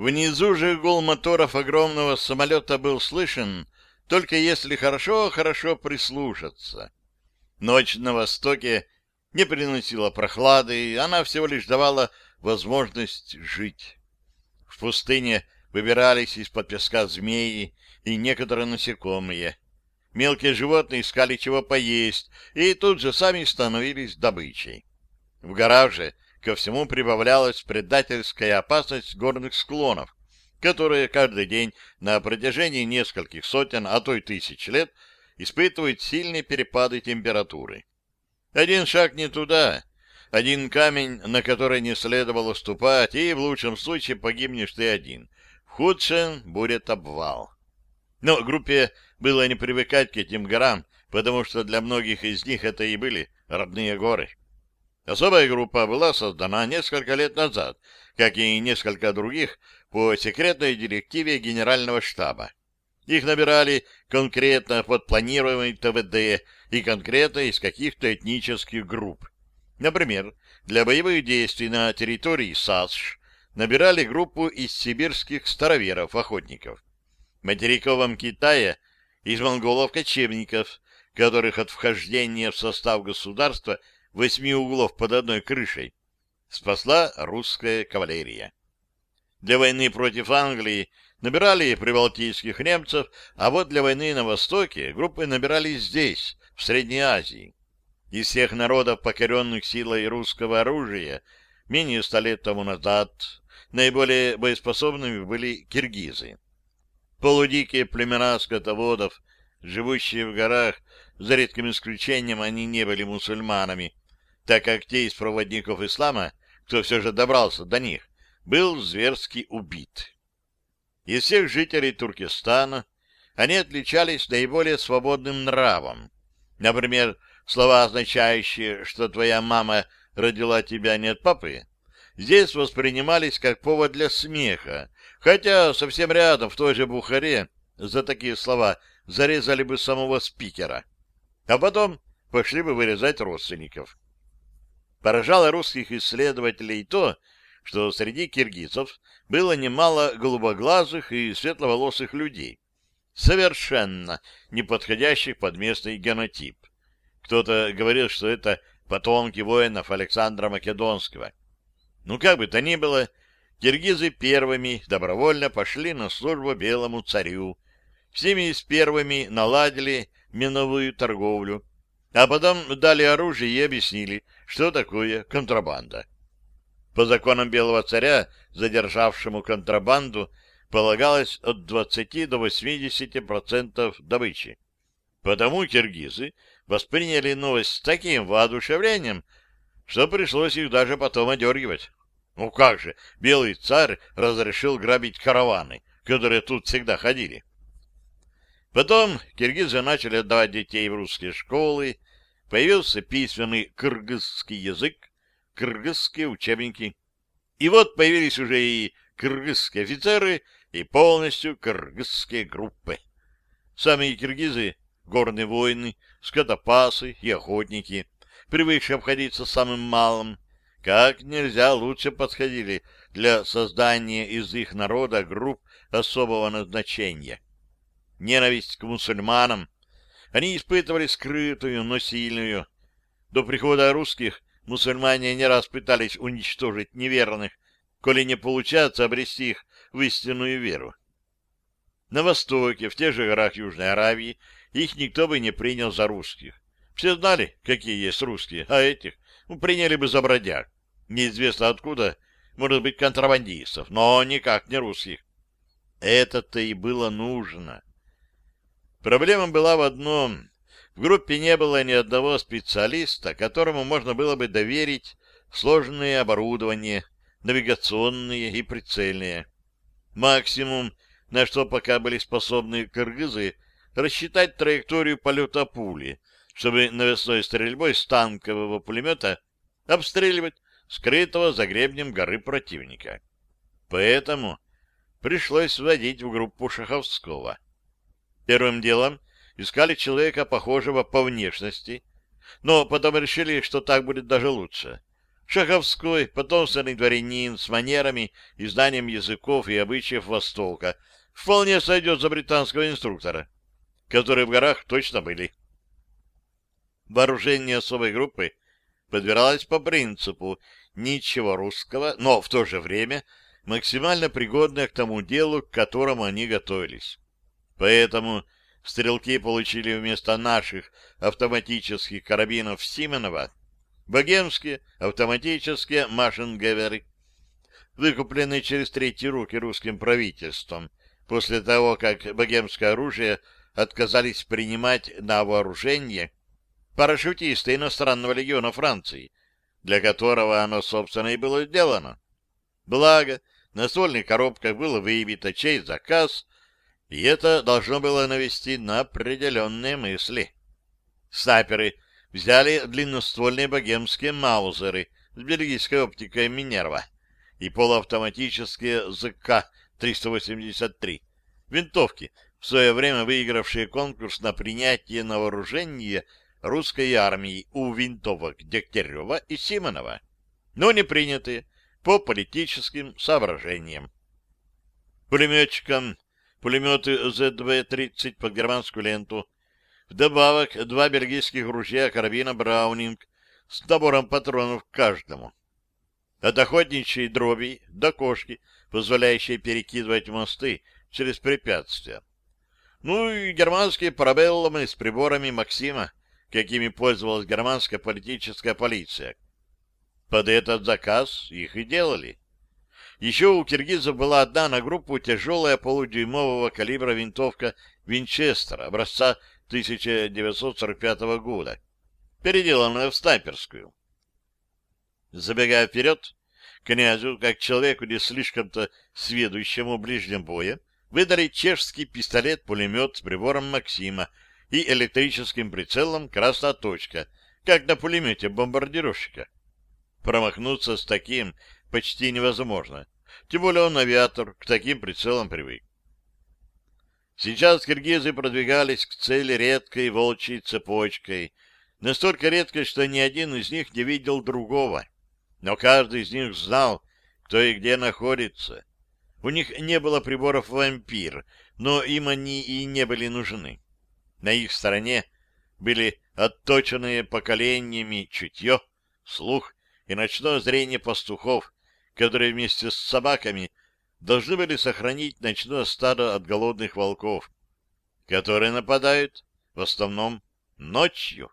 Внизу же гул моторов огромного самолета был слышен, только если хорошо-хорошо прислушаться. Ночь на востоке не приносила прохлады, она всего лишь давала возможность жить. В пустыне выбирались из-под песка змеи и некоторые насекомые. Мелкие животные искали чего поесть, и тут же сами становились добычей. В горах же ко всему прибавлялась предательская опасность горных склонов, которые каждый день на протяжении нескольких сотен, а то и тысяч лет испытывают сильные перепады температуры. Один шаг не туда, один камень, на который не следовало ступать, и в лучшем случае погибнешь ты один. В худшем будет обвал. Но группе было не привыкать к этим горам, потому что для многих из них это и были родные горы. Особая группа была создана несколько лет назад, как и несколько других, по секретной директиве Генерального штаба. Их набирали конкретно под планируемый ТВД и конкретно из каких-то этнических групп. Например, для боевых действий на территории САСШ набирали группу из сибирских староверов-охотников. В материковом Китае из монголов-кочевников, которых от вхождения в состав государства 8 углов под одной крышей спасла русская кавалерия. Для войны против Англии набирали прибалтийских немцев, а вот для войны на Востоке группы набирались здесь, в Средней Азии. Из всех народов, покоренных силой русского оружия, менее 100 лет тому назад наиболее боеспособными были киргизы. Полудикие племена скотоводов, живущие в горах, за редким исключением они не были мусульманами, так как те из проводников ислама, кто все же добрался до них, был зверски убит. Из всех жителей Туркестана они отличались наиболее свободным нравом. Например, слова, означающие, что твоя мама родила тебя не от папы, здесь воспринимались как повод для смеха, хотя совсем рядом, в той же Бухаре, за такие слова зарезали бы самого спикера, а потом пошли бы вырезать родственников. Поражало русских исследователей то, что среди киргизов было немало голубоглазых и светловолосых людей, совершенно не подходящих под местный генотип. Кто-то говорил, что это потомки воинов Александра Македонского. Ну, как бы то ни было, киргизы первыми добровольно пошли на службу белому царю, с ними с первыми наладили миновую торговлю, а потом дали оружие и объяснили, что такое контрабанда. По законам белого царя, задержавшему контрабанду, полагалось от 20 до 80% добычи. Потому киргизы восприняли новость с таким воодушевлением, что пришлось их даже потом одергивать. Ну как же, белый царь разрешил грабить караваны, которые тут всегда ходили. Потом киргизы начали отдавать детей в русские школы, появился письменный кыргызский язык, кыргызские учебники. И вот появились уже и кыргызские офицеры, и полностью кыргызские группы. Сами киргизы — горные воины, скотопасы и охотники, привыкшие обходиться самым малым, как нельзя лучше подходили для создания из их народа групп особого назначения. Ненависть к мусульманам они испытывали скрытую, но сильную. До прихода русских мусульмане не раз пытались уничтожить неверных, коли не получается обрести их в истинную веру. На востоке, в тех же горах Южной Аравии, их никто бы не принял за русских. Все знали, какие есть русские, а этих приняли бы за бродяг. Неизвестно откуда, может быть, контрабандистов, но никак не русских. Это-то и было нужно. Проблема была в одном. В группе не было ни одного специалиста, которому можно было бы доверить сложное оборудование, навигационные и прицельные. Максимум, на что пока были способны кыргызы, рассчитать траекторию полета пули, чтобы навесной стрельбой с танкового пулемета обстреливать скрытого за гребнем горы противника. Поэтому пришлось вводить в группу Шаховского. Первым делом искали человека, похожего по внешности, но потом решили, что так будет даже лучше, Шаховской, потомственный дворянин с манерами и знанием языков и обычаев Востока, вполне сойдет за британского инструктора, которые в горах точно были. Вооружение особой группы подбиралось по принципу ничего русского, но в то же время максимально пригодное к тому делу, к которому они готовились. Поэтому стрелки получили вместо наших автоматических карабинов Сименова богемские автоматические машингеверы, выкупленные через третьи руки русским правительством после того, как богемское оружие отказались принимать на вооружение парашютисты иностранного легиона Франции, для которого оно, собственно, и было сделано. Благо, на ствольных коробках было выбито чей заказ, и это должно было навести на определенные мысли. Снайперы взяли длинноствольные богемские маузеры с бельгийской оптикой Минерва и полуавтоматические ЗК-383, винтовки, в свое время выигравшие конкурс на принятие на вооружение русской армии у винтовок Дегтярева и Симонова, но не принятые по политическим соображениям. Пулеметчикам пулеметы ЗДВ-30 под германскую ленту, вдобавок 2 бельгийских ружья карабина Браунинг с набором патронов к каждому. От охотничьей дроби до кошки, позволяющей перекидывать мосты через препятствия. Ну и германские парабеллумы с приборами Максима, какими пользовалась германская политическая полиция. Под этот заказ их и делали. Еще у киргизов была одна на группу тяжелая полудюймового калибра винтовка Винчестер образца 1945 года, переделанная в снайперскую. Забегая вперед, князю, как человеку не слишком-то сведущему в ближнем бое, выдали чешский пистолет-пулемет с прибором Максима и электрическим прицелом «Красная точка», как на пулемете бомбардировщика. Промахнуться с таким почти невозможно, тем более он авиатор, к таким прицелам привык. Сейчас киргизы продвигались к цели редкой волчьей цепочкой, настолько редкой, что ни один из них не видел другого, но каждый из них знал, кто и где находится. У них не было приборов «Вампир», но им они и не были нужны. На их стороне были отточенные поколениями чутье, слух и ночное зрение пастухов, которые вместе с собаками должны были сохранить ночное стадо от голодных волков, которые нападают в основном ночью.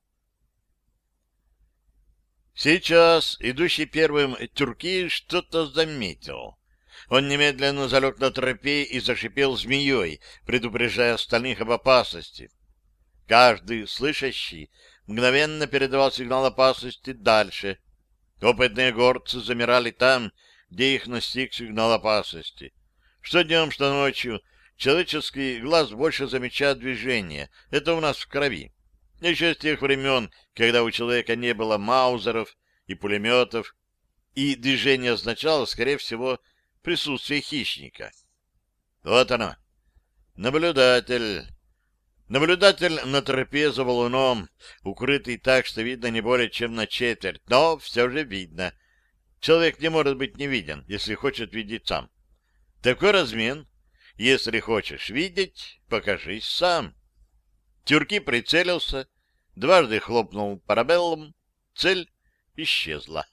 Сейчас идущий первым Тюрки что-то заметил. Он немедленно залег на тропе и зашипел змеей, предупреждая остальных об опасности. Каждый слышащий мгновенно передавал сигнал опасности дальше. Опытные горцы замирали там, где их настиг сигнал опасности. Что днем, что ночью человеческий глаз больше замечает движение. Это у нас в крови. Еще с тех времен, когда у человека не было маузеров и пулеметов, и движение означало, скорее всего, присутствие хищника. Вот оно. Наблюдатель. Наблюдатель на тропе за валуном, укрытый так, что видно не более чем на четверть, но все же видно. Человек не может быть не виден, если хочет видеть сам. Такой размен. Если хочешь видеть, покажись сам. Тюрки прицелился, дважды хлопнул парабеллум, цель исчезла.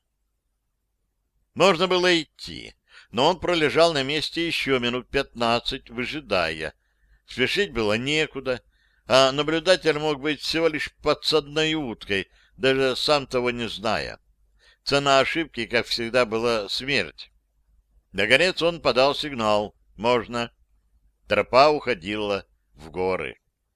Можно было идти, но он пролежал на месте еще минут 15, выжидая. Спешить было некуда, а наблюдатель мог быть всего лишь подсадной уткой, даже сам того не зная. Цена ошибки, как всегда, была смерть. Наконец он подал сигнал. Можно. Тропа уходила в горы.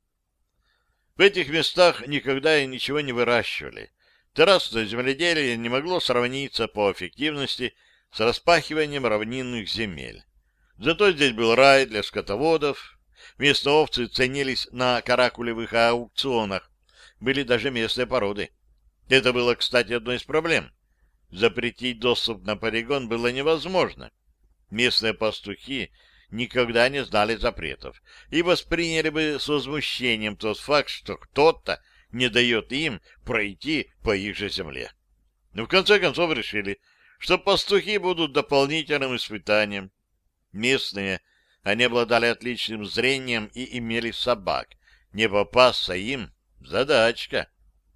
В этих местах никогда и ничего не выращивали. Террасное земледелие не могло сравниться по эффективности с распахиванием равнинных земель. Зато здесь был рай для скотоводов. Местные овцы ценились на каракулевых аукционах. Были даже местные породы. Это было, кстати, одной из проблем. Запретить доступ на полигон было невозможно. Местные пастухи никогда не знали запретов и восприняли бы с возмущением тот факт, что кто-то не дает им пройти по их же земле. Но в конце концов решили, что пастухи будут дополнительным испытанием. Местные, они обладали отличным зрением и имели собак. Не попасться им — задачка.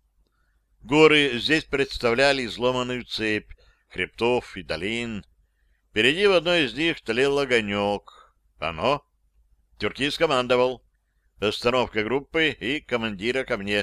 Горы здесь представляли изломанную цепь хребтов и долин. Впереди в одной из них тлел огонек. Оно. Тюрки скомандовал. Остановка группы и командира ко мне.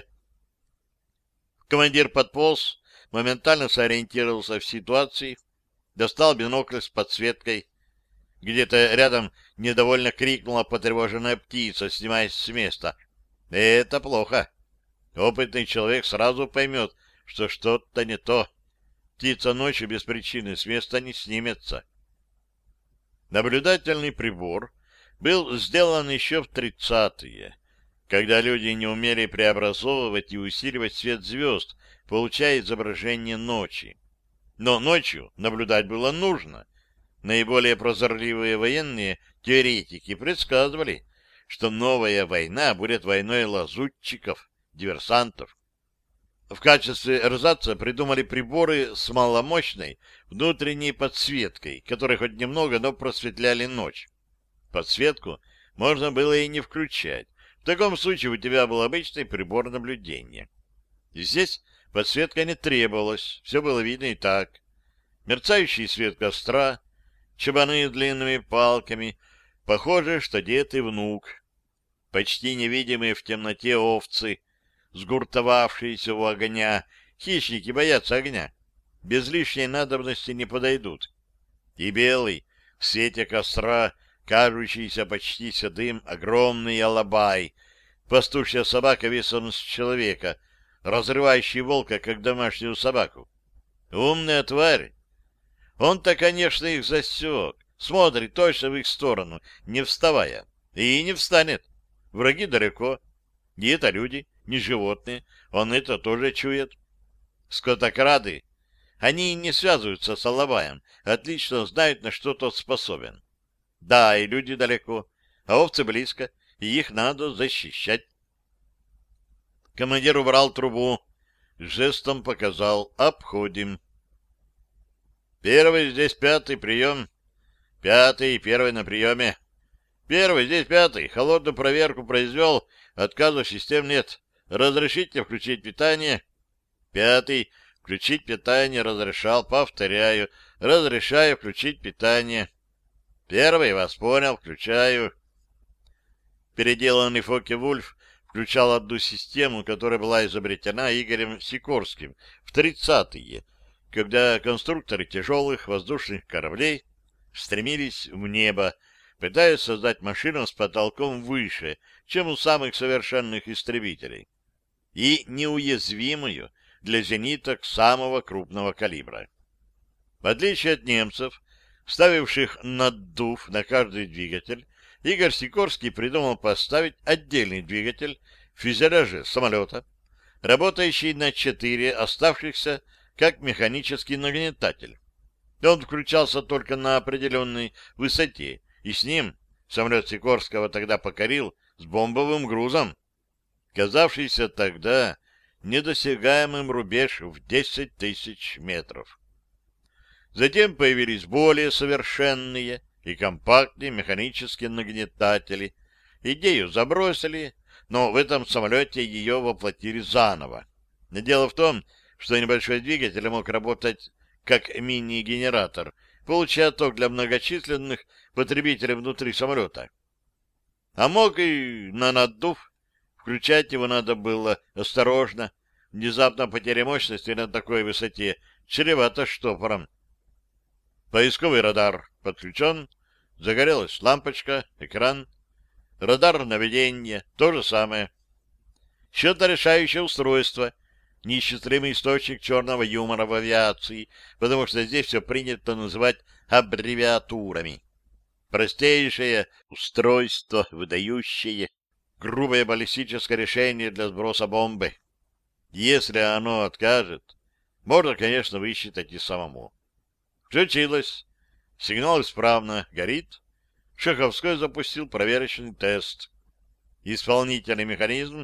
Командир подполз, моментально сориентировался в ситуации, достал бинокль с подсветкой. Где-то рядом недовольно крикнула потревоженная птица, снимаясь с места. Это плохо. Опытный человек сразу поймет, что что-то не то. Птица ночью без причины с места не снимется. Наблюдательный прибор был сделан еще в 30-е, когда люди не умели преобразовывать и усиливать свет звезд, получая изображение ночи. Но ночью наблюдать было нужно. Наиболее прозорливые военные теоретики предсказывали, что новая война будет войной лазутчиков, диверсантов. В качестве эрзаца придумали приборы с маломощной внутренней подсветкой, которые хоть немного, но просветляли ночь. Подсветку можно было и не включать. В таком случае у тебя был обычный прибор наблюдения. Здесь подсветка не требовалась, все было видно и так. Мерцающий свет костра, чабаны с длинными палками, похоже, что дед и внук. Почти невидимые в темноте овцы, сгуртовавшиеся у огня. Хищники боятся огня. Без лишней надобности не подойдут. И белый, в свете костра, кажущийся почти седым, огромный алабай, пастушья собака весом с человека, разрывающий волка, как домашнюю собаку. Умная тварь. Он-то, конечно, их засек, смотрит точно в их сторону, не вставая. И не встанет. Враги далеко. И это люди, не животные. Он это тоже чует. Скотокрады, они не связываются с алабаем, отлично знают, на что тот способен. Да, и люди далеко, а овцы близко, и их надо защищать. Командир убрал трубу, жестом показал: обходим. Первый, здесь пятый, прием. Пятый, первый на приеме. Первый, здесь пятый, холодную проверку произвел, отказов систем нет. Разрешите включить питание? Пятый, включить питание разрешал, повторяю, разрешаю включить питание. Первый, вас понял, включаю. Переделанный Фокке-Вульф включал одну систему, которая была изобретена Игорем Сикорским в 30-е, когда конструкторы тяжелых воздушных кораблей стремились в небо, пытаясь создать машину с потолком выше, чем у самых совершенных истребителей, и неуязвимую для зениток самого крупного калибра. В отличие от немцев, ставивших наддув на каждый двигатель, Игорь Сикорский придумал поставить отдельный двигатель в фюзеляже самолета, работающий на 4 оставшихся как механический нагнетатель. Он включался только на определенной высоте, и с ним самолет Сикорского тогда покорил с бомбовым грузом, казавшийся тогда недосягаемым рубеж в 10 тысяч метров. Затем появились более совершенные и компактные механические нагнетатели. Идею забросили, но в этом самолете ее воплотили заново. Но дело в том, что небольшой двигатель мог работать как мини-генератор, получая ток для многочисленных потребителей внутри самолета. А мог и на наддув. Включать его надо было осторожно. Внезапно потеря мощности на такой высоте чревата штопором. Поисковый радар подключен. Загорелась лампочка, экран. Радар наведения, то же самое. Счеторешающее устройство. Неисчислимый источник черного юмора в авиации, потому что здесь все принято называть аббревиатурами. Простейшее устройство, выдающее грубое баллистическое решение для сброса бомбы. Если оно откажет, можно, конечно, высчитать и самому. Включилось. Сигнал исправно горит. Шаховской запустил проверочный тест. Исполнительный механизм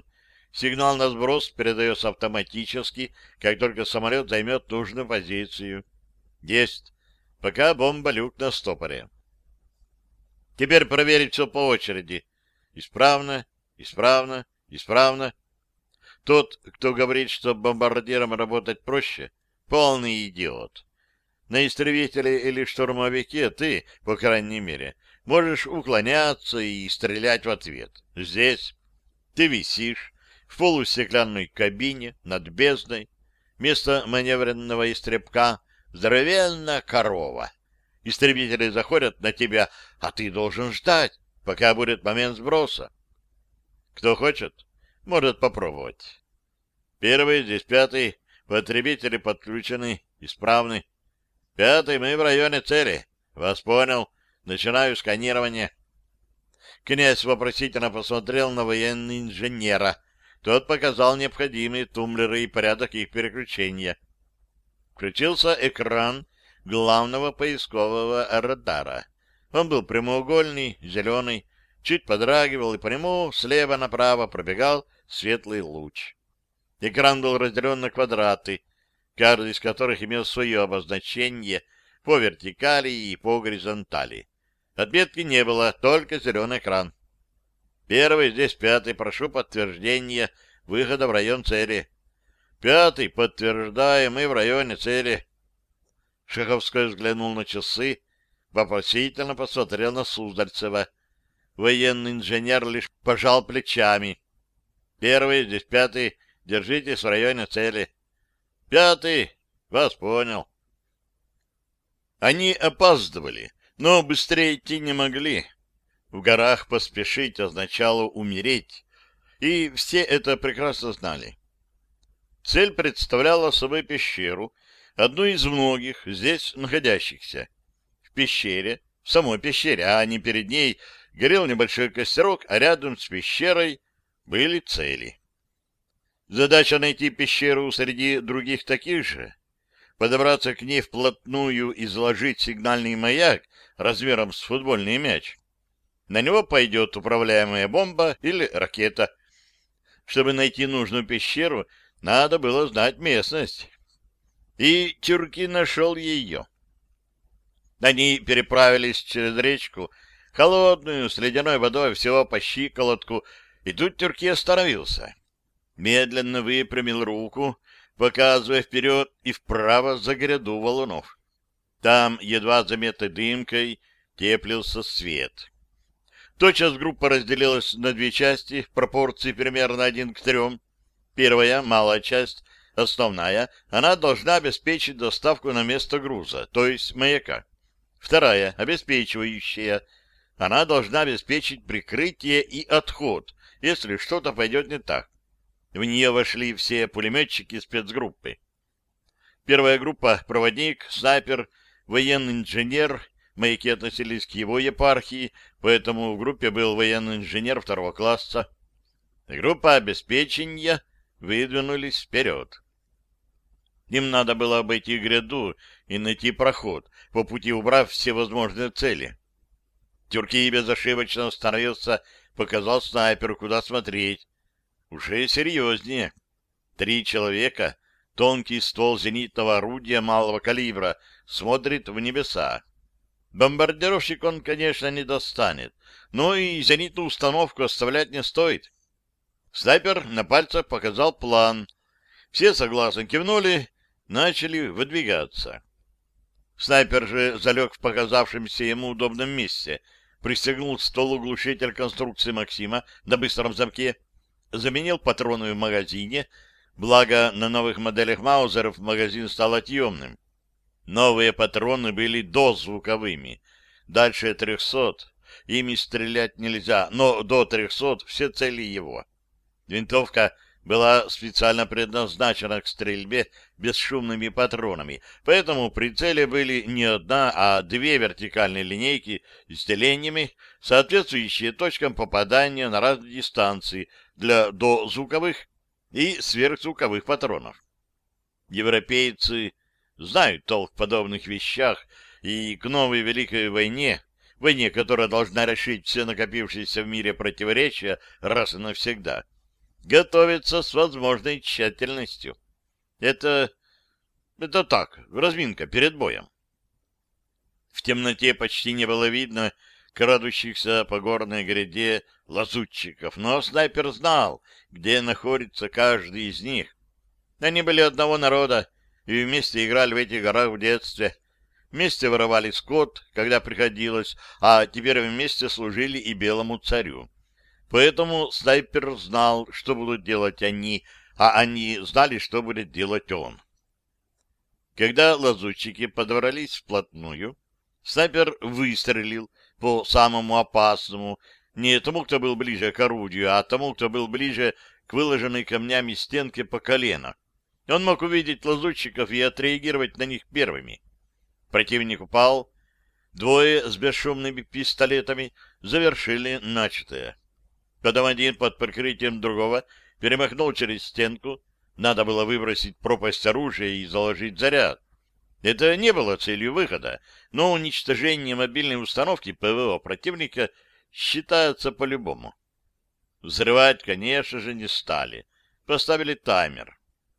Сигнал на сброс передается автоматически, как только самолет займет нужную позицию. Есть. Пока бомба-люк на стопоре. Теперь проверить все по очереди. Исправно, исправно, исправно. Тот, кто говорит, что бомбардиром работать проще, полный идиот. На истребителе или штурмовике ты, по крайней мере, можешь уклоняться и стрелять в ответ. Здесь ты висишь в полустеклянной кабине над бездной. Вместо маневренного истребка здоровенная корова. Истребители заходят на тебя, а ты должен ждать, пока будет момент сброса. Кто хочет, может попробовать. Первый, здесь пятый, потребители подключены, исправны. Пятый, мы в районе цели. Вас понял. Начинаю сканирование. Князь вопросительно посмотрел на военного инженера. Тот показал необходимые тумблеры и порядок их переключения. Включился экран главного поискового радара. Он был прямоугольный, зеленый, чуть подрагивал, и по нему слева направо пробегал светлый луч. Экран был разделен на квадраты, каждый из которых имел свое обозначение по вертикали и по горизонтали. Отметки не было, только зеленый экран. Первый, здесь пятый, прошу подтверждения выхода в район цели. Пятый, подтверждаем, мы в районе цели. Шаховской взглянул на часы, вопросительно посмотрел на Суздальцева. Военный инженер лишь пожал плечами. Первый, здесь пятый, держитесь в районе цели. Пятый, вас понял. Они опаздывали, но быстрее идти не могли. В горах поспешить означало умереть, и все это прекрасно знали. Цель представляла собой пещеру, одну из многих здесь находящихся. В пещере, в самой пещере, а не перед ней, горел небольшой костерок, а рядом с пещерой были цели. Задача найти пещеру среди других таких же, подобраться к ней вплотную и заложить сигнальный маяк размером с футбольный мяч. На него пойдет управляемая бомба или ракета. Чтобы найти нужную пещеру, надо было знать местность. И Тюрки нашел ее. Они переправились через речку, холодную, с ледяной водой всего по щиколотку, и тут Тюрки остановился. Медленно выпрямил руку, показывая вперед и вправо за гряду валунов. Там, едва заметной дымкой, теплился свет. Тотчас группа разделилась на две части, в пропорции примерно 1:3. Первая, малая часть, основная, она должна обеспечить доставку на место груза, то есть маяка. Вторая, обеспечивающая, она должна обеспечить прикрытие и отход, если что-то пойдет не так. В нее вошли все пулеметчики спецгруппы. Первая группа — проводник, снайпер, военный инженер. Маяки относились к его епархии, поэтому в группе был военный инженер второго класса. Группа обеспечения выдвинулись вперед. Им надо было обойти гряду и найти проход, по пути убрав все возможные цели. Тюрки безошибочно остановился, показал снайперу, куда смотреть. Уже серьезнее. 3 человека, тонкий ствол зенитного орудия малого калибра, смотрит в небеса. Бомбардировщик он, конечно, не достанет, но и зенитную установку оставлять не стоит. Снайпер на пальцах показал план. Все согласно кивнули, начали выдвигаться. Снайпер же залег в показавшемся ему удобном месте, пристегнул к стволу глушитель конструкции «Максима» на быстром замке, заменил патроны в магазине, благо на новых моделях маузеров магазин стал отъемным. Новые патроны были дозвуковыми. Дальше 300. Ими стрелять нельзя, но до 300 все цели его. Винтовка была специально предназначена к стрельбе бесшумными патронами, поэтому при цели были не одна, а 2 вертикальные линейки с делениями, соответствующие точкам попадания на разные дистанции для дозвуковых и сверхзвуковых патронов. Европейцы знают толк в подобных вещах, и к новой Великой войне, которая должна решить все накопившиеся в мире противоречия раз и навсегда, готовится с возможной тщательностью. Это так, разминка перед боем. В темноте почти не было видно крадущихся по горной гряде лазутчиков, но снайпер знал, где находится каждый из них. Они были одного народа и вместе играли в этих горах в детстве. Вместе воровали скот, когда приходилось, а теперь вместе служили и белому царю. Поэтому снайпер знал, что будут делать они, а они знали, что будет делать он. Когда лазутчики подобрались вплотную, снайпер выстрелил по самому опасному, не тому, кто был ближе к орудию, а тому, кто был ближе к выложенной камнями стенке по колено. Он мог увидеть лазутчиков и отреагировать на них первыми. Противник упал. Двое с бесшумными пистолетами завершили начатое. Потом один под прикрытием другого перемахнул через стенку. Надо было выбросить пропасть оружия и заложить заряд. Это не было целью выхода, но уничтожение мобильной установки ПВО противника считается по-любому. Взрывать, конечно же, не стали. Поставили таймер.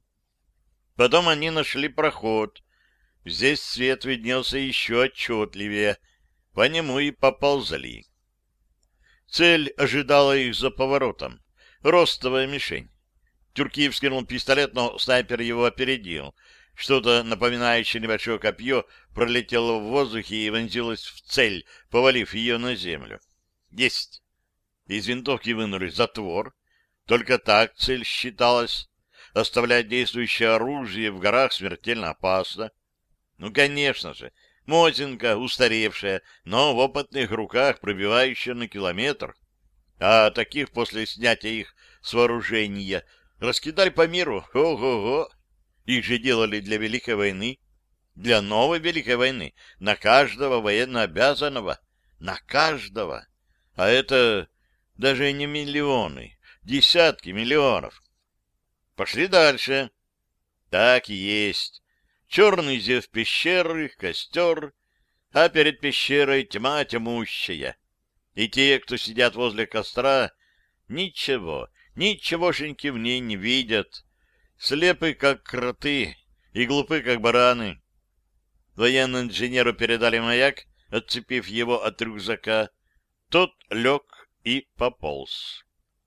Потом они нашли проход. Здесь свет виднелся еще отчетливее. По нему и поползли. Цель ожидала их за поворотом. Ростовая мишень. Тюркиев вскинул пистолет, но снайпер его опередил. Что-то, напоминающее небольшое копье, пролетело в воздухе и вонзилось в цель, повалив ее на землю. Есть! Из винтовки вынули затвор. Только так цель считалась. Оставлять действующее оружие в горах смертельно опасно. Ну, конечно же, Мотинка, устаревшая, но в опытных руках пробивающая на километр. А таких после снятия их с вооружения раскидали по миру. Ого-го! Их же делали для Великой войны. Для новой Великой войны. На каждого военнообязанного. На каждого. А это даже не миллионы. Десятки миллионов. Пошли дальше. Так и есть. Черный зев пещеры, костер, а перед пещерой тьма тьмущая. И те, кто сидят возле костра, ничегошеньки в ней не видят. Слепы, как кроты, и глупы, как бараны. Военному инженеру передали маяк, отцепив его от рюкзака. Тот лег и пополз.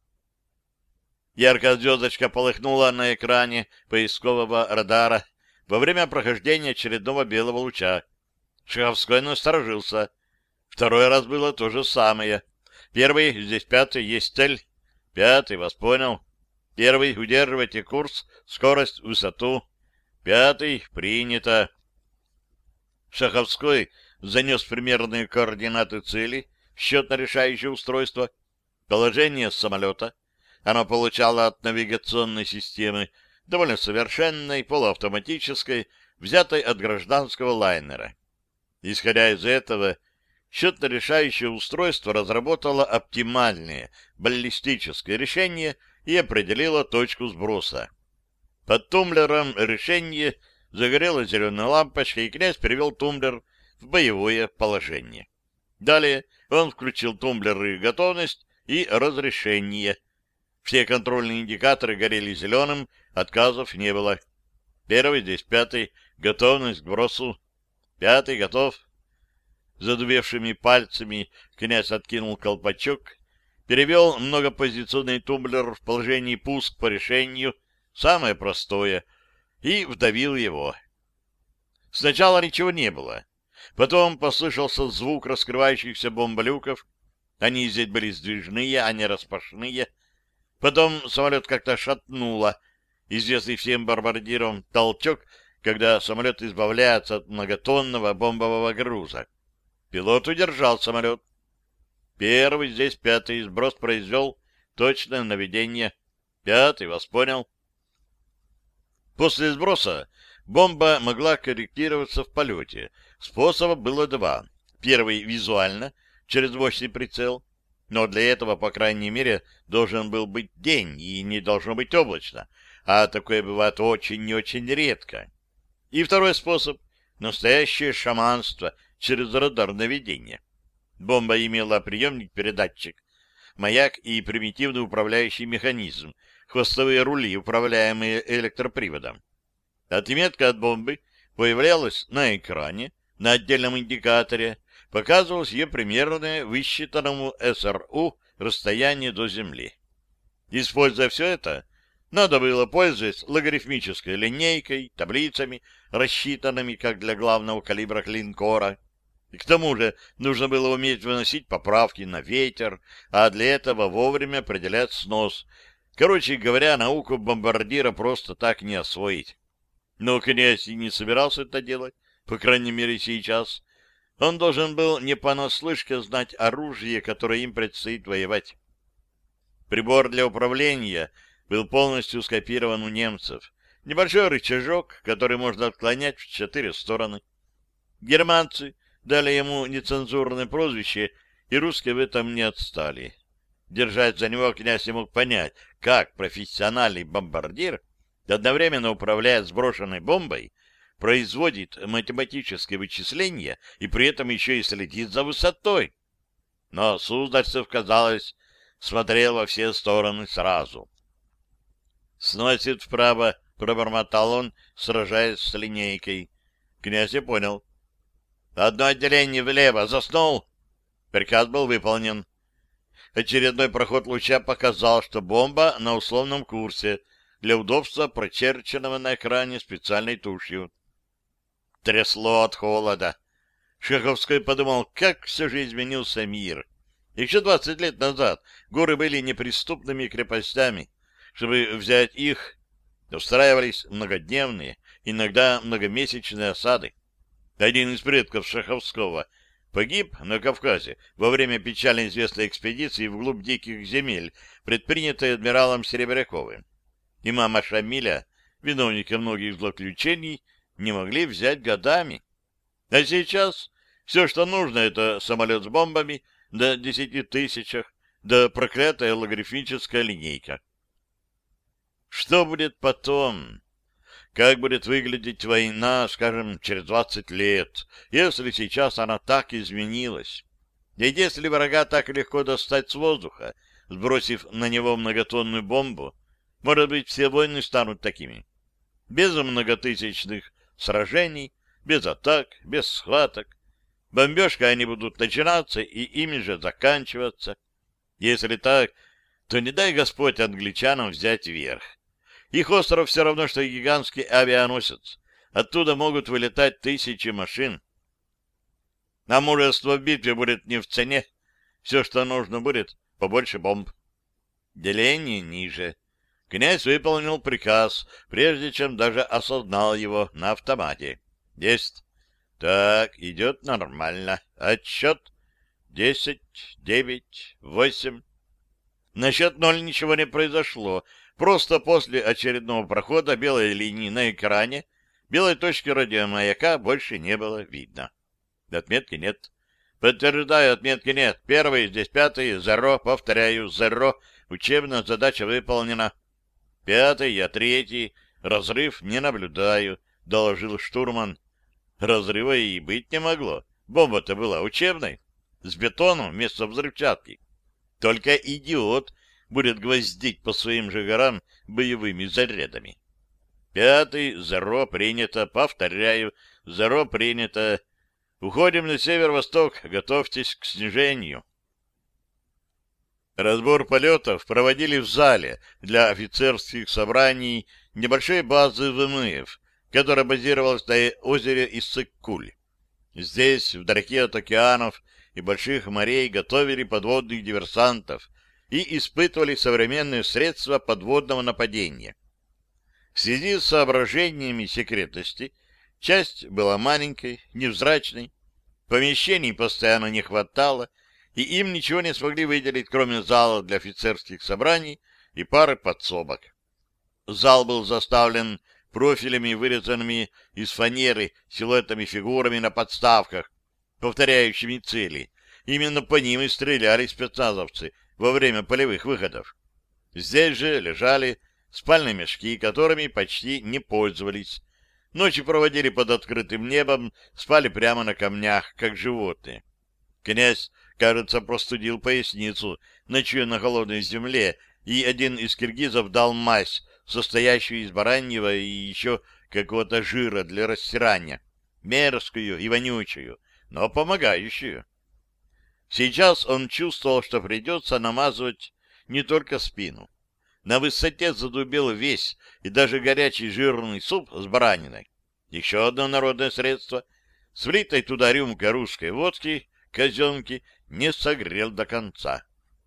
Яркая звездочка полыхнула на экране поискового радара во время прохождения очередного белого луча. Шаховской насторожился. Второй раз было то же самое. Первый, здесь пятый, есть цель. Пятый, вас понял. Первый, удерживайте курс, скорость, высоту. Пятый, принято. Шаховской занес примерные координаты цели в счетно-решающее устройство. Положение самолета. Оно получало от навигационной системы, довольно совершенной, полуавтоматической, взятой от гражданского лайнера. Исходя из этого, счетно-решающее устройство разработало оптимальное баллистическое решение и определило точку сброса. Под тумблером решение загорелась зеленая лампочка, и князь перевел тумблер в боевое положение. Далее он включил тумблеры готовность и разрешение. Все контрольные индикаторы горели зеленым, отказов не было. Первый, здесь пятый, готовность к бросу. Пятый, готов. Задубевшими пальцами князь откинул колпачок, перевел многопозиционный тумблер в положении пуск по решению, самое простое, и вдавил его. Сначала ничего не было. Потом послышался звук раскрывающихся бомболюков. Они здесь были сдвижные, а не распашные. Потом самолет как-то шатнуло. Известный всем бомбардирам толчок, когда самолет избавляется от многотонного бомбового груза. Пилот удержал самолет. Первый, здесь пятый, сброс произвел точное наведение. Пятый, вас понял. После сброса бомба могла корректироваться в полете. Способов было два. Первый — визуально, через мощный прицел. Но для этого, по крайней мере, должен был быть день, и не должно быть облачно. А такое бывает очень и очень редко. И второй способ — настоящее шаманство через радар наведения. Бомба имела приемник-передатчик, маяк и примитивный управляющий механизм, хвостовые рули, управляемые электроприводом. Отметка от бомбы появлялась на экране, на отдельном индикаторе, показывалось ее примерное высчитанному СРУ расстояние до Земли. Используя все это, надо было, пользоваться логарифмической линейкой, таблицами, рассчитанными как для главного калибра линкора. И к тому же нужно было уметь выносить поправки на ветер, а для этого вовремя определять снос. Короче говоря, науку бомбардира просто так не освоить. Но князь и не собирался это делать, по крайней мере сейчас. Он должен был не понаслышке знать оружие, которое им предстоит воевать. Прибор для управления был полностью скопирован у немцев. Небольшой рычажок, который можно отклонять в 4 стороны. Германцы дали ему нецензурное прозвище, и русские в этом не отстали. Держась за него, князь не мог понять, как профессиональный бомбардир, одновременно управляя сброшенной бомбой, производит математические вычисления и при этом еще и следит за высотой. Но Суздальцев, казалось, смотрел во все стороны сразу. «Сносит вправо», — пробормотал он, сражаясь с линейкой. Князь не понял. «Одно отделение влево. Заснул?» Приказ был выполнен. Очередной проход луча показал, что бомба на условном курсе, для удобства прочерченного на экране специальной тушью. Трясло от холода. Шаховской подумал, как все же изменился мир. Еще 20 лет назад горы были неприступными крепостями. Чтобы взять их, устраивались многодневные, иногда многомесячные осады. Один из предков Шаховского погиб на Кавказе во время печально известной экспедиции вглубь диких земель, предпринятой адмиралом Серебряковым. Имама Шамиля, виновника многих злоключений, не могли взять годами. А сейчас все, что нужно, это самолет с бомбами до 10 тысячах, да проклятая логарифмическая линейка. Что будет потом? Как будет выглядеть война, скажем, через 20 лет, если сейчас она так изменилась? И если врага так легко достать с воздуха, сбросив на него многотонную бомбу, может быть, все войны станут такими. Без многотысячных сражений, без атак, без схваток. Бомбежка они будут начинаться и ими же заканчиваться. Если так, то не дай Господь англичанам взять верх. Их остров все равно, что гигантский авианосец. Оттуда могут вылетать тысячи машин. А мужество в битве будет не в цене. Все, что нужно будет, побольше бомб. Деление ниже. Князь выполнил приказ, прежде чем даже осознал его на автомате. Есть. Так, идет нормально. Отсчет. 10, 9, 8. На счет 0 ничего не произошло. Просто после очередного прохода белой линии на экране белой точки радиомаяка больше не было видно. Отметки нет. Подтверждаю, отметки нет. Первый, здесь пятый, зеро, повторяю, зеро. Учебная задача выполнена. Пятый, я третий. Разрыв не наблюдаю, доложил штурман. Разрыва и быть не могло. Бомба-то была учебной, с бетоном вместо взрывчатки. Только идиот будет гвоздить по своим же горам боевыми зарядами. Пятый, зеро, принято. Повторяю, зеро, принято. Уходим на северо-восток, готовьтесь к снижению. Разбор полетов проводили в зале для офицерских собраний небольшой базы ВМФ, которая базировалась на озере Иссык-Куль. Здесь, вдалеке от океанов и больших морей, готовили подводных диверсантов и испытывали современные средства подводного нападения. В связи с соображениями секретности часть была маленькой, невзрачной, помещений постоянно не хватало, и им ничего не смогли выделить, кроме зала для офицерских собраний и пары подсобок. Зал был заставлен профилями, вырезанными из фанеры, силуэтами-фигурами на подставках, повторяющими цели. Именно по ним и стреляли спецназовцы во время полевых выходов. Здесь же лежали спальные мешки, которыми почти не пользовались. Ночи проводили под открытым небом, спали прямо на камнях, как животные. Князь, кажется, простудил поясницу, ночуя на холодной земле, и один из киргизов дал мазь, состоящую из бараньего и еще какого-то жира для растирания, мерзкую и вонючую, но помогающую. Сейчас он чувствовал, что придется намазывать не только спину. На высоте задубел весь и даже горячий жирный суп с бараниной. Еще одно народное средство, с влитой туда рюмкой русской водки, казенки, не согрел до конца.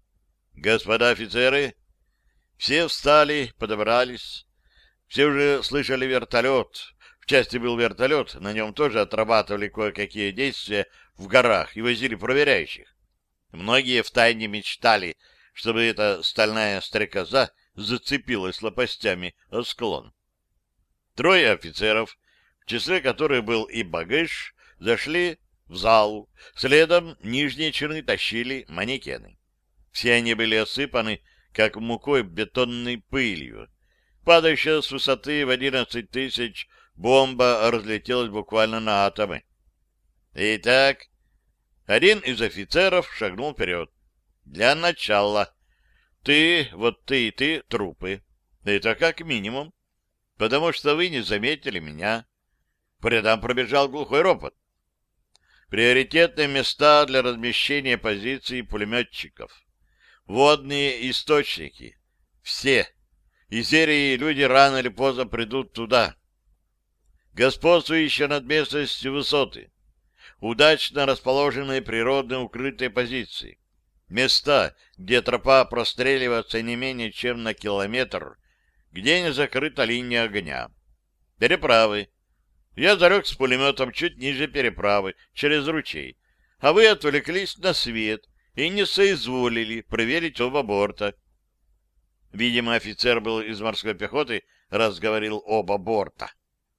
Господа офицеры, все встали, подобрались. Все уже слышали вертолет. В части был вертолет, на нем тоже отрабатывали кое-какие действия в горах и возили проверяющих. Многие втайне мечтали, чтобы эта стальная стрекоза зацепилась лопастями о склон. Трое офицеров, в числе которых был и Багыш, зашли в залу. Следом нижние чины тащили манекены. Все они были осыпаны, как мукой, бетонной пылью. Падающая с высоты в 11 тысяч бомба разлетелась буквально на атомы. Итак, один из офицеров шагнул вперед. Для начала. Ты, вот ты и ты — трупы. Это как минимум, потому что вы не заметили меня. По рядам пробежал глухой ропот. Приоритетные места для размещения позиций пулеметчиков. Водные источники. Все. Из серии люди рано или поздно придут туда. Господствующие над местностью высоты. Удачно расположенные природно укрытые позиции. Места, где тропа простреливается не менее чем на километр, где не закрыта линия огня. Переправы. Я залег с пулеметом чуть ниже переправы, через ручей, а вы отвлеклись на свет и не соизволили проверить оба борта. Видимо, офицер был из морской пехоты, раз говорил оба борта.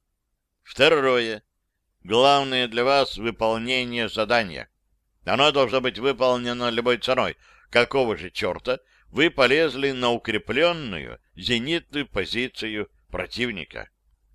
Второе. Главное для вас — выполнение задания. Оно должно быть выполнено любой ценой. Какого же черта вы полезли на укрепленную зенитную позицию противника?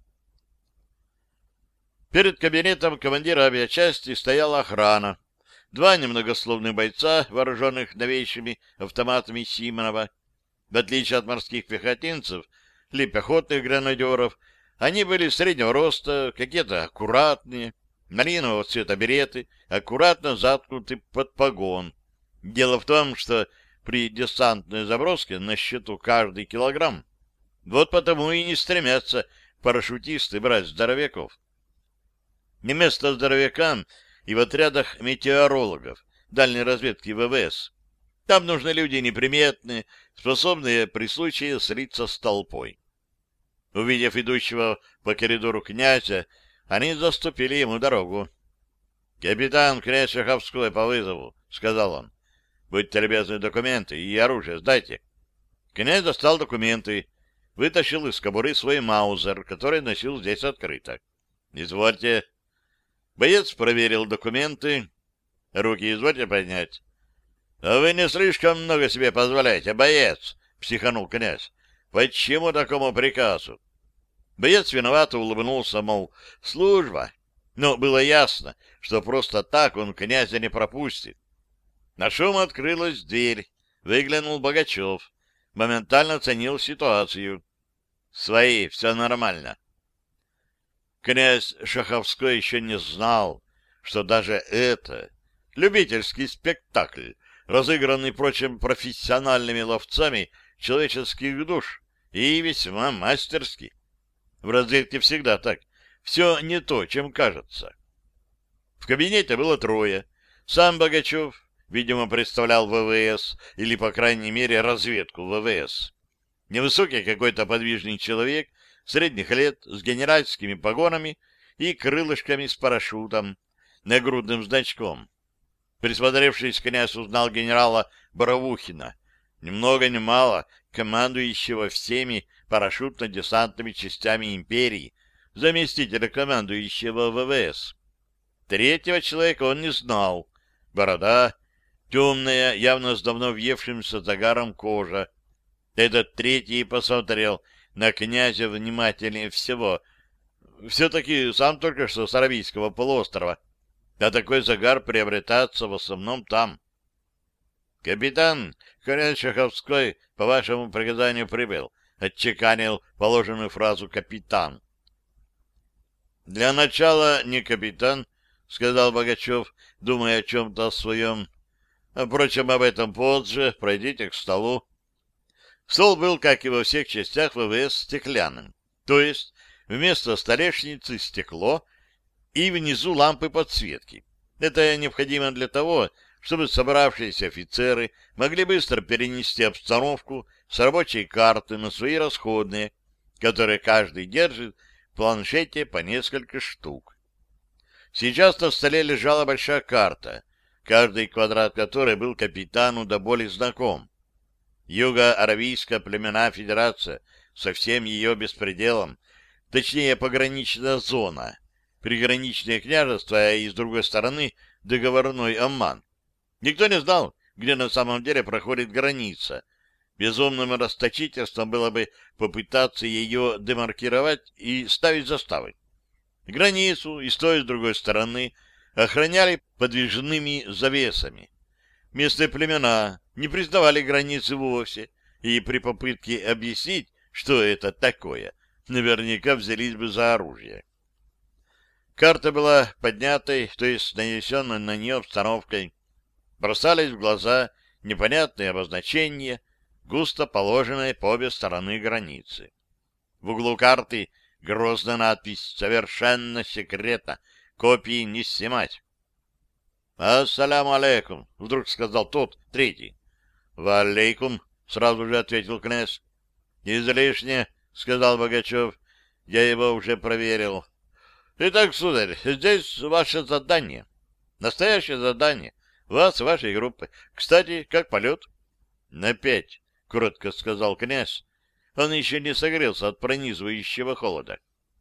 Перед кабинетом командира авиачасти стояла охрана. Два немногословных бойца, вооруженных новейшими автоматами Симонова. В отличие от морских пехотинцев или пехотных гранадеров, они были среднего роста, какие-то аккуратные, малинового цвета береты, аккуратно заткнуты под погон. Дело в том, что при десантной заброске на счету каждый килограмм. Вот потому и не стремятся парашютисты брать здоровяков. Не место здоровякам и в отрядах метеорологов дальней разведки ВВС. Там нужны люди неприметные, способные при случае слиться с толпой. Увидев идущего по коридору князя, они заступили ему дорогу. — Капитан, князь Шаховской по вызову, — сказал он. — Будьте любезны, документы и оружие сдайте. Князь достал документы, вытащил из кобуры свой маузер, который носил здесь открыто. — Извольте. Боец проверил документы. — Руки извольте поднять. — А вы не слишком много себе позволяете, боец, — психанул князь. — Почему такому приказу? Боец виновато улыбнулся, мол, служба. Но было ясно, что просто так он князя не пропустит. На шум открылась дверь. Выглянул Богачев. Моментально оценил ситуацию. Свои, все нормально. Князь Шаховской еще не знал, что даже это любительский спектакль, разыгранный, впрочем, профессиональными ловцами человеческих душ, и весьма мастерски. В разведке всегда так. Все не то, чем кажется. В кабинете было трое. Сам Богачев, видимо, представлял ВВС, или, по крайней мере, разведку ВВС. Невысокий какой-то подвижный человек, средних лет, с генеральскими погонами и крылышками с парашютом, нагрудным значком. Присмотревшись, князь узнал генерала Боровухина, ни много ни мало командующего всеми парашютно-десантными частями империи, заместителя командующего ВВС. Третьего человека он не знал. Борода, темная, явно с давно въевшимся загаром кожа. Этот третий посмотрел на князя внимательнее всего. Все-таки сам только что с Аравийского полуострова, а такой загар приобретается в основном там. — Капитан, князь Шаховской по вашему приказанию прибыл, — отчеканил положенную фразу капитан. — Для начала не капитан, — сказал Богачев, думая о чем-то своем. — Впрочем, об этом позже. Пройдите к столу. Стол был, как и во всех частях ВВС, стеклянным. То есть вместо столешницы стекло и внизу лампы подсветки. Это необходимо для того, чтобы собравшиеся офицеры могли быстро перенести обстановку с рабочей карты на свои расходные, которые каждый держит в планшете по несколько штук. Сейчас на столе лежала большая карта, каждый квадрат которой был капитану до боли знаком. Юго-Аравийская племенная федерация со всем ее беспределом, точнее пограничная зона, приграничные княжества и, с другой стороны, договорной Омман. Никто не знал, где на самом деле проходит граница. Безумным расточительством было бы попытаться ее демаркировать и ставить заставы. Границу и с той, и с другой стороны охраняли подвижными завесами. Местные племена не признавали границы вовсе, и при попытке объяснить, что это такое, наверняка взялись бы за оружие. Карта была поднятой, то есть нанесенной на нее обстановкой. Бросались в глаза непонятные обозначения, густо положенные по обе стороны границы. В углу карты грозная надпись «Совершенно секретно. Копии не снимать». «Ассаляму алейкум», — вдруг сказал тот, третий. «Ва алейкум», — сразу же ответил князь. «Излишне», — сказал Богачев. «Я его уже проверил». «Итак, сударь, здесь ваше задание. Настоящее задание. Вас и вашей группы. Кстати, как полет?» «На 5», — коротко сказал князь. Он еще не согрелся от пронизывающего холода.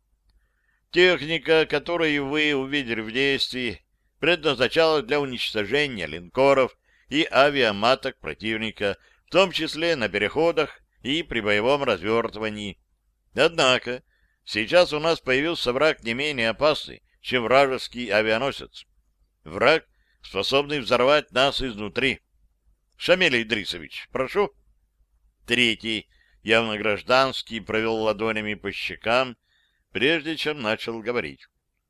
«Техника, которую вы увидели в действии, предназначалась для уничтожения линкоров и авиаматок противника, в том числе на переходах и при боевом развертывании. Однако сейчас у нас появился враг не менее опасный, чем вражеский авианосец. Враг, способный взорвать нас изнутри. Шамиль Идрисович, прошу». Третий, явно гражданский, провел ладонями по щекам, прежде чем начал говорить.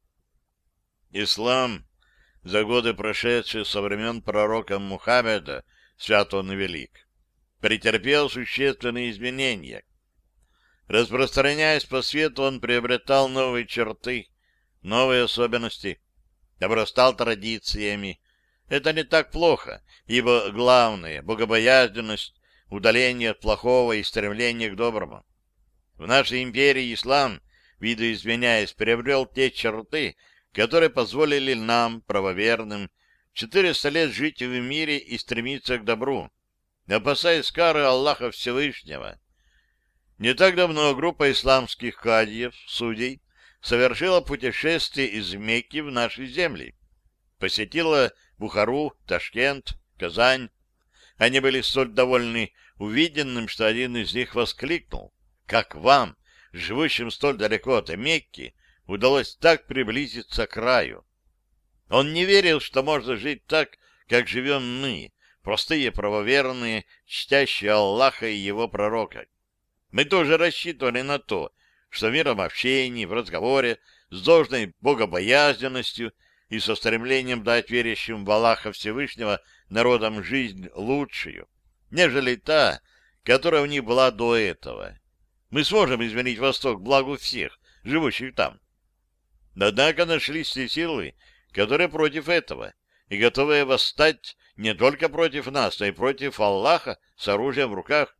Ислам, за годы, прошедшие со времен пророка Мухаммеда, свят он и велик, претерпел существенные изменения. Распространяясь по свету, он приобретал новые черты, новые особенности, обрастал традициями. Это не так плохо, ибо главное — богобоязненность, удаление от плохого и стремление к доброму. В нашей империи ислам, видоизменяясь, приобрел те черты, которые позволили нам, правоверным, 400 лет жить в мире и стремиться к добру, опасаясь кары Аллаха Всевышнего. Не так давно группа исламских кадиев, судей, совершила путешествие из Мекки в наши земли. Посетила Бухару, Ташкент, Казань. Они были столь довольны увиденным, что один из них воскликнул: «Как вам, живущим столь далеко от Мекки, удалось так приблизиться к раю?» Он не верил, что можно жить так, как живем мы, простые правоверные, чтящие Аллаха и его пророка. Мы тоже рассчитывали на то, что в мирном общении, в разговоре, с должной богобоязненностью и со стремлением дать верящим в Аллаха Всевышнего народам жизнь лучшую, нежели та, которая у них была до этого. Мы сможем изменить Восток к благу всех, живущих там. Однако нашлись и силы, которые против этого, и готовые восстать не только против нас, но и против Аллаха с оружием в руках.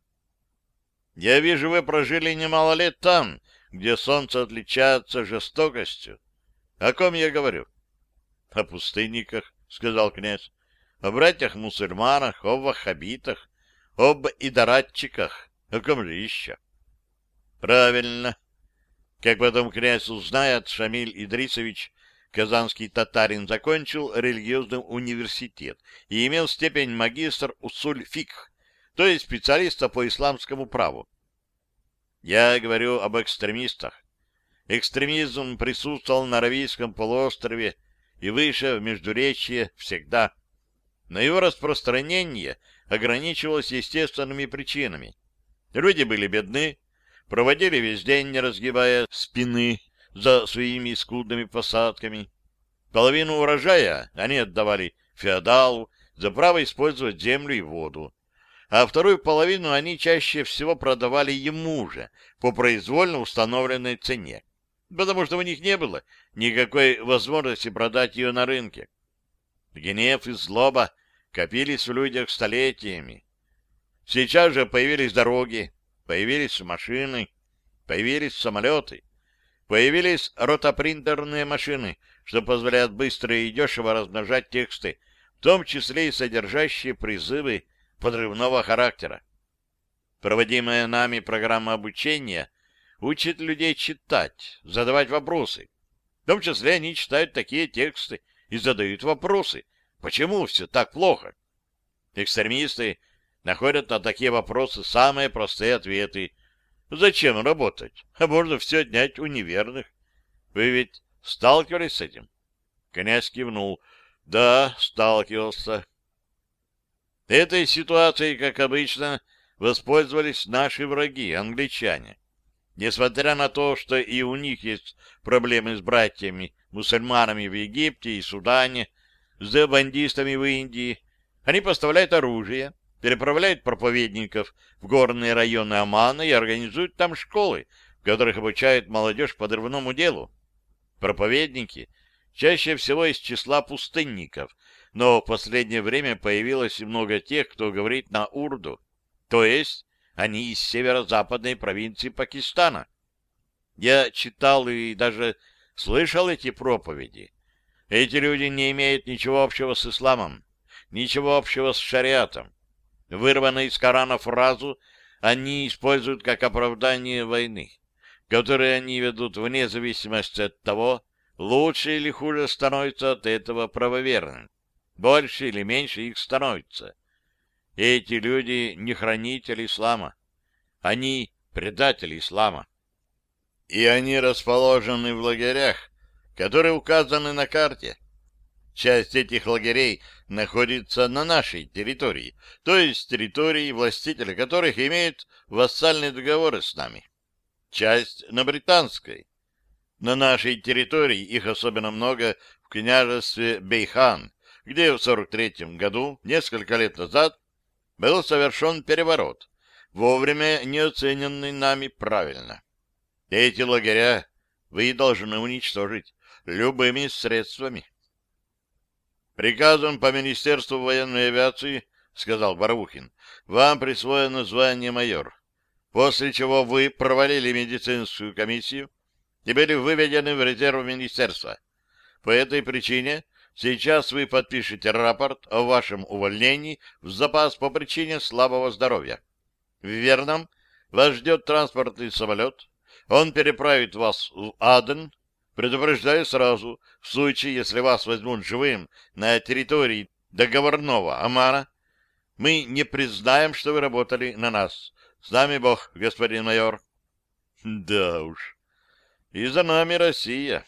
Я вижу, вы прожили немало лет там, где солнце отличается жестокостью. О ком я говорю? — О пустынниках, — сказал князь, — о братьях-мусульманах, о ваххабитах, об идаратчиках. О ком же еще? — Правильно. Как потом князь узнает, Шамиль Идрисович, казанский татарин, закончил религиозный университет и имел степень магистр усуль-фикх, то есть специалиста по исламскому праву. Я говорю об экстремистах. Экстремизм присутствовал на Аравийском полуострове и выше в Междуречье всегда. Но его распространение ограничивалось естественными причинами. Люди были бедны, проводили весь день, не разгибая спины за своими скудными посадками. Половину урожая они отдавали феодалу за право использовать землю и воду, а вторую половину они чаще всего продавали ему же по произвольно установленной цене, потому что у них не было никакой возможности продать ее на рынке. Гнев и злоба копились в людях столетиями. Сейчас же появились дороги, появились машины, появились самолеты, появились ротопринтерные машины, что позволяют быстро и дешево размножать тексты, в том числе и содержащие призывы подрывного характера. Проводимая нами программа обучения учит людей читать, задавать вопросы. В том числе они читают такие тексты и задают вопросы, почему все так плохо. Экстремисты находят на такие вопросы самые простые ответы. Зачем работать? А можно все отнять у неверных. Вы ведь сталкивались с этим? Князь кивнул. Да, сталкивался. Этой ситуацией, как обычно, воспользовались наши враги, англичане. Несмотря на то, что и у них есть проблемы с братьями-мусульманами в Египте и Судане, с бандистами в Индии, они поставляют оружие, переправляют проповедников в горные районы Омана и организуют там школы, в которых обучают молодежь подрывному делу. Проповедники чаще всего из числа пустынников, но в последнее время появилось и много тех, кто говорит на урду, то есть они из северо-западной провинции Пакистана. Я читал и даже слышал эти проповеди. Эти люди не имеют ничего общего с исламом, ничего общего с шариатом. Вырванную из Корана фразу они используют как оправдание войны, которые они ведут вне зависимости от того, лучше или хуже становится от этого правоверным, больше или меньше их становится. Эти люди не хранители ислама, они предатели ислама. И они расположены в лагерях, которые указаны на карте. Часть этих лагерей находится на нашей территории, то есть территории, властители которых имеют вассальные договоры с нами. Часть на британской. На нашей территории их особенно много в княжестве Бейхан, где в 43-м году, несколько лет назад, был совершен переворот, вовремя не оцененный нами правильно. Эти лагеря вы должны уничтожить любыми средствами. Приказом по Министерству военной авиации, сказал Барвухин, вам присвоено звание майор, после чего вы провалили медицинскую комиссию и были выведены в резерв министерства. По этой причине сейчас вы подпишете рапорт о вашем увольнении в запас по причине слабого здоровья. В Верном вас ждет транспортный самолет. Он переправит вас в Аден. Предупреждаю сразу, в случае, если вас возьмут живым на территории договорного Омана, мы не признаем, что вы работали на нас. С нами Бог, господин майор. Да уж. И за нами Россия.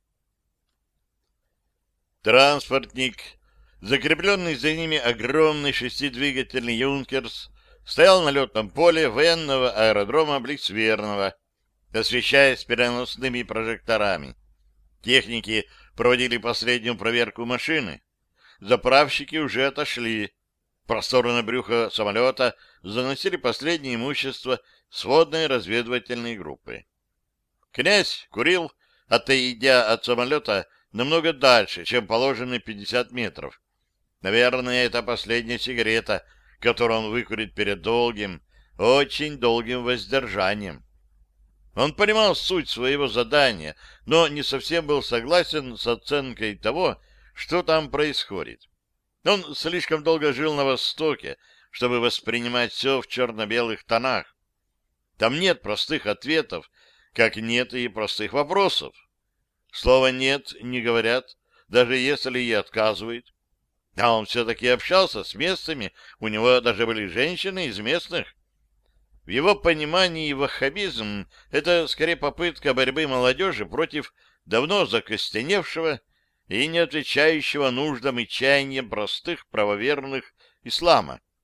Транспортник, закрепленный за ними огромный шестидвигательный «Юнкерс», стоял на летном поле военного аэродрома близ Верного, освещаясь переносными прожекторами. Техники проводили последнюю проверку машины. Заправщики уже отошли. Просторное брюхо самолета заносили последнее имущество сводной разведывательной группы. Князь курил, отойдя от самолета намного дальше, чем положенные 50 метров. Наверное, это последняя сигарета, которую он выкурит перед долгим, очень долгим воздержанием. Он понимал суть своего задания, но не совсем был согласен с оценкой того, что там происходит. Он слишком долго жил на Востоке, чтобы воспринимать все в черно-белых тонах. Там нет простых ответов, как нет и простых вопросов. Слова «нет» не говорят, даже если и отказывают. А он все-таки общался с местными, у него даже были женщины из местных. В его понимании ваххабизм — это скорее попытка борьбы молодежи против давно закостеневшего и не отвечающего нуждам и чаяниям простых правоверных ислама.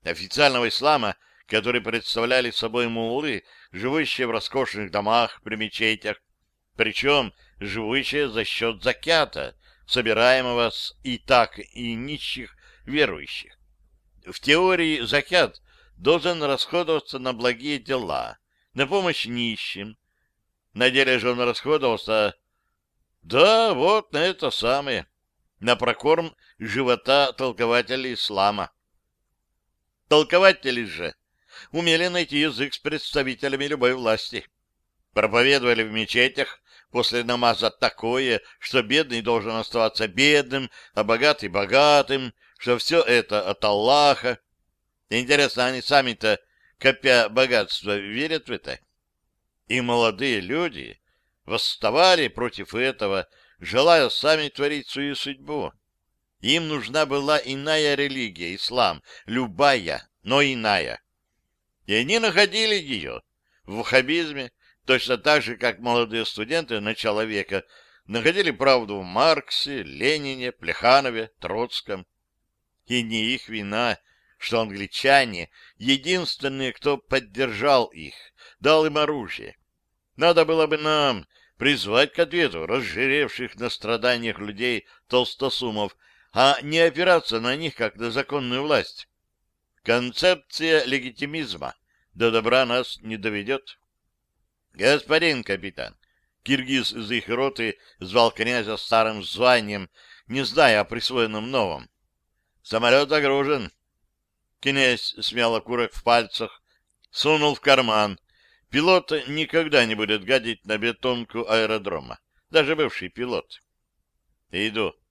официального ислама, который представляли собой муллы, живущие в роскошных домах при мечетях, причем живущие за счет закята, собираемого с и так и нищих верующих. В теории закят должен расходоваться на благие дела, на помощь нищим. На деле же он расходовался, да, вот на это самое, на прокорм живота толкователей ислама. Толкователи же умели найти язык с представителями любой власти. Проповедовали в мечетях после намаза такое, что бедный должен оставаться бедным, а богатый — богатым, что все это от Аллаха. Интересно, они сами-то, копя богатство, верят в это? И молодые люди восставали против этого, желая сами творить свою судьбу. Им нужна была иная религия, ислам, любая, но иная. И они находили ее в ваххабизме, точно так же, как молодые студенты начала века находили правду в Марксе, Ленине, Плеханове, Троцком. И не их вина, что англичане — единственные, кто поддержал их, дал им оружие. Надо было бы нам призвать к ответу разжиревших на страданиях людей толстосумов, а не опираться на них, как на законную власть. Концепция легитимизма до добра нас не доведет. Господин капитан, киргиз из их роты звал князя старым званием, не зная о присвоенном новом. Самолет загружен. Князь смял окурок в пальцах, сунул в карман. Пилот никогда не будет гадить на бетонку аэродрома, даже бывший пилот. Иду.